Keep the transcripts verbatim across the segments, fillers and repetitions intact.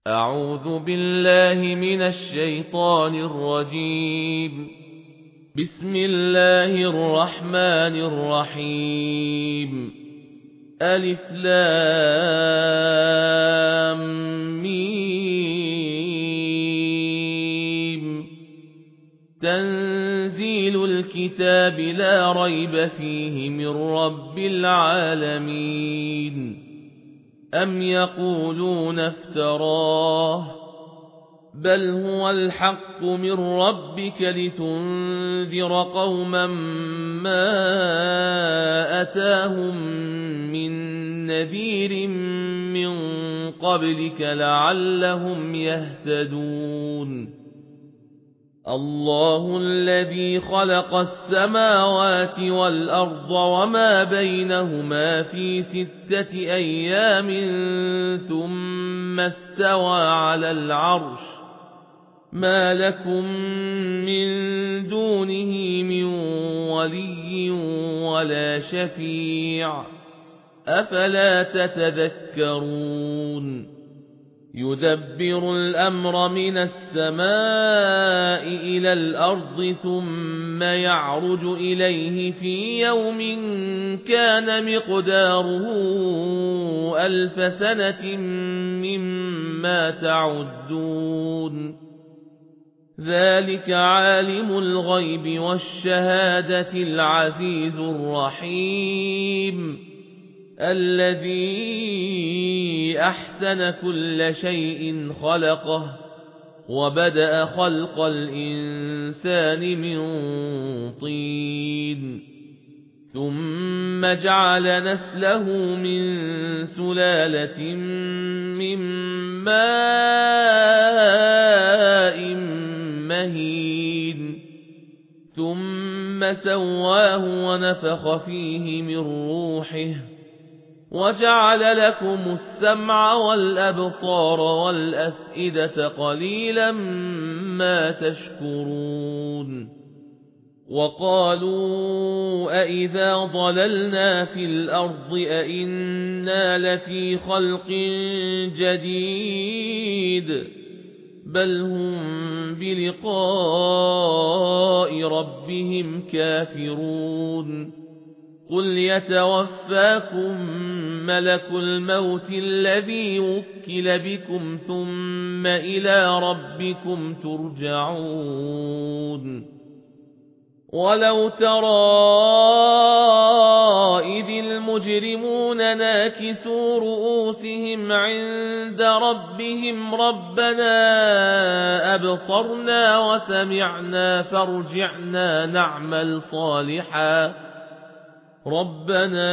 أعوذ بالله من الشيطان الرجيم. بسم الله الرحمن الرحيم. ألف لام ميم. تنزيل الكتاب لا ريب فيه من رب العالمين. أم يقولون افتراه بل هو الحق من ربك لتنذر قوما ما أتاهم من نذير من قبلك لعلهم يهتدون. الله الذي خلق السماوات والأرض وما بينهما في ستة أيام ثم استوى على العرش ما لكم من دونه من ولي ولا شفيع أفلا تتذكرون. يدبر الأمر من السماء إلى الأرض ثم يعرج إليه في يوم كان مقداره ألف سنة مما تعدون. ذلك عالم الغيب والشهادة العزيز الرحيم الذي أحسن كل شيء خلقه وبدأ خلق الإنسان من طين ثم جعل نسله من سلالة من ماء مهين ثم سواه ونفخ فيه من روحه وجعل لكم السمع والأبصار والأفئدة قليلا ما تشكرون. وقالوا أئذا ضللنا في الأرض أئنا لفي خلق جديد بل هم بلقاء ربهم كافرون. قل يتوفاكم ملك الموت الذي وكل بكم ثم إلى ربكم ترجعون. ولو ترى إذ المجرمون ناكسوا رؤوسهم عند ربهم ربنا أبصرنا وسمعنا فارجعنا نعمل صالحا ربنا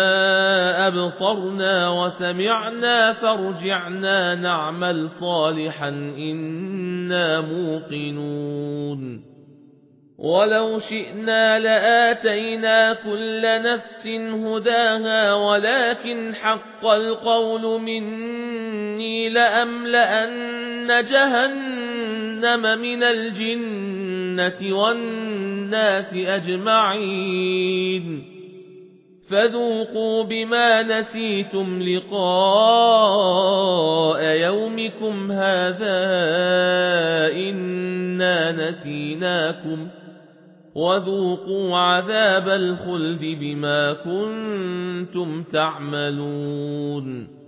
أبصرنا وسمعنا فارجعنا نعمل صالحا إنا موقنون. ولو شئنا لآتينا كل نفس هداها ولكن حق القول مني لأملأن جهنم من الجنة والناس أجمعين. فذوقوا بما نسيتم لقاء يومكم هذا إنا نسيناكم وذوقوا عذاب الخلد بما كنتم تعملون.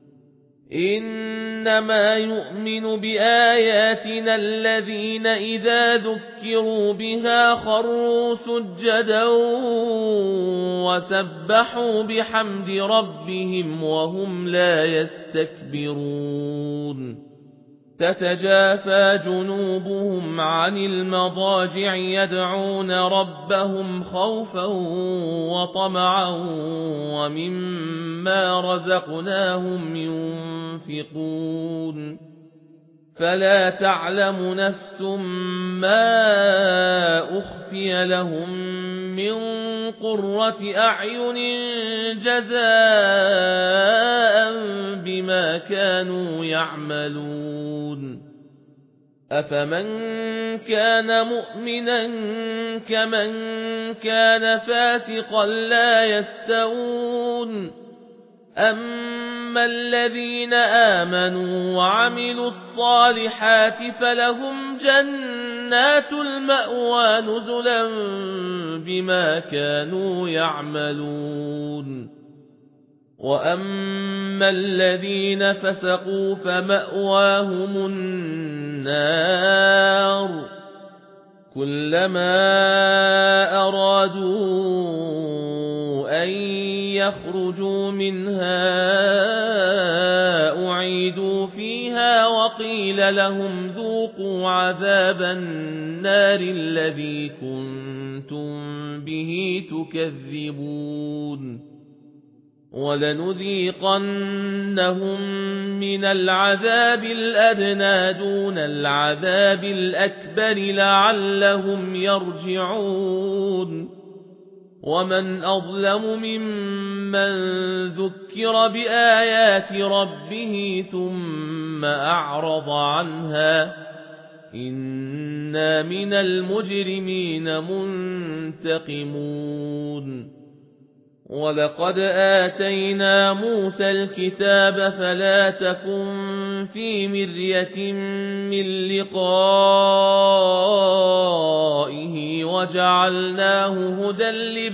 إنما يؤمن بآياتنا الذين إذا ذكروا بها خروا سجدا وسبحوا بحمد ربهم وهم لا يستكبرون. تتجافى جنوبهم عن المضاجع يدعون ربهم خوفا وطمعا ومما رزقناهم ينفقون. فلا تعلم نفس ما أخفي لهم من قرة أعين جزاء بما كانوا يعملون. أفمن كان مؤمنا كمن كان فاسقا لا يستوون أما الذين آمنوا وعملوا الصالحات فلهم جنات المأوى نزلا بما كانوا يعملون وأما الذين فسقوا فمأواهم النار كلما أرادوا أن يخرجوا منها أعيدوا فيها وقيل لهم ذوقوا عذاب النار الذي كنتم به تكذبون ولنذيقنهم من العذاب الأدنى دون العذاب الأكبر لعلهم يرجعون ومن أظلم ممن ذكر بآيات ربه ثم أعرض عنها إنا من المجرمين منتقمون ولقد آتينا موسى الكتاب فلا تكن في مرية من لقائه وجعلناه هدى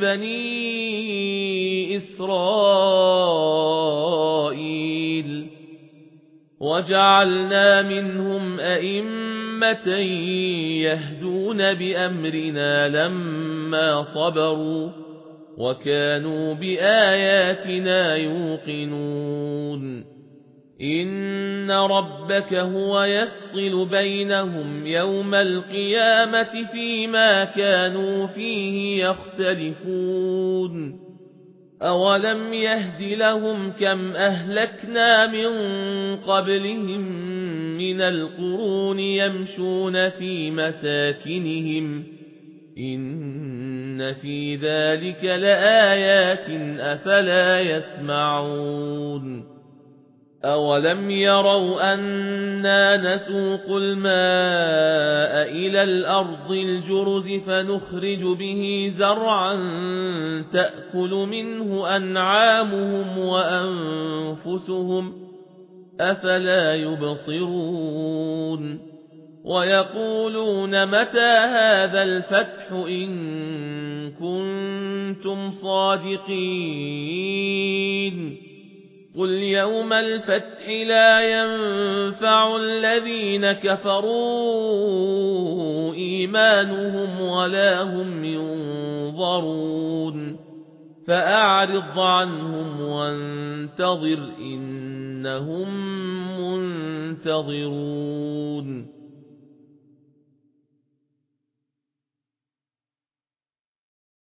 لبني إسرائيل وجعلنا منهم أئمة يهدون بأمرنا لما صبروا وكانوا بآياتنا يوقنون إن ربك هو يفصل بينهم يوم القيامة فيما كانوا فيه يختلفون أولم يهد لهم كم أهلكنا من قبلهم من القرون يمشون في مساكنهم إن في ذلك لآيات أفلا يسمعون أولم يروا أنا نسوق الماء إلى الأرض الجرز فنخرج به زرعا تأكل منه أنعامهم وأنفسهم أفلا يبصرون ويقولون متى هذا الفتح إن كنتم صادقين قل يوم الفتح لا ينفع الذين كفروا إيمانهم ولا هم ينظرون فأعرض عنهم وانتظر إنهم منتظرون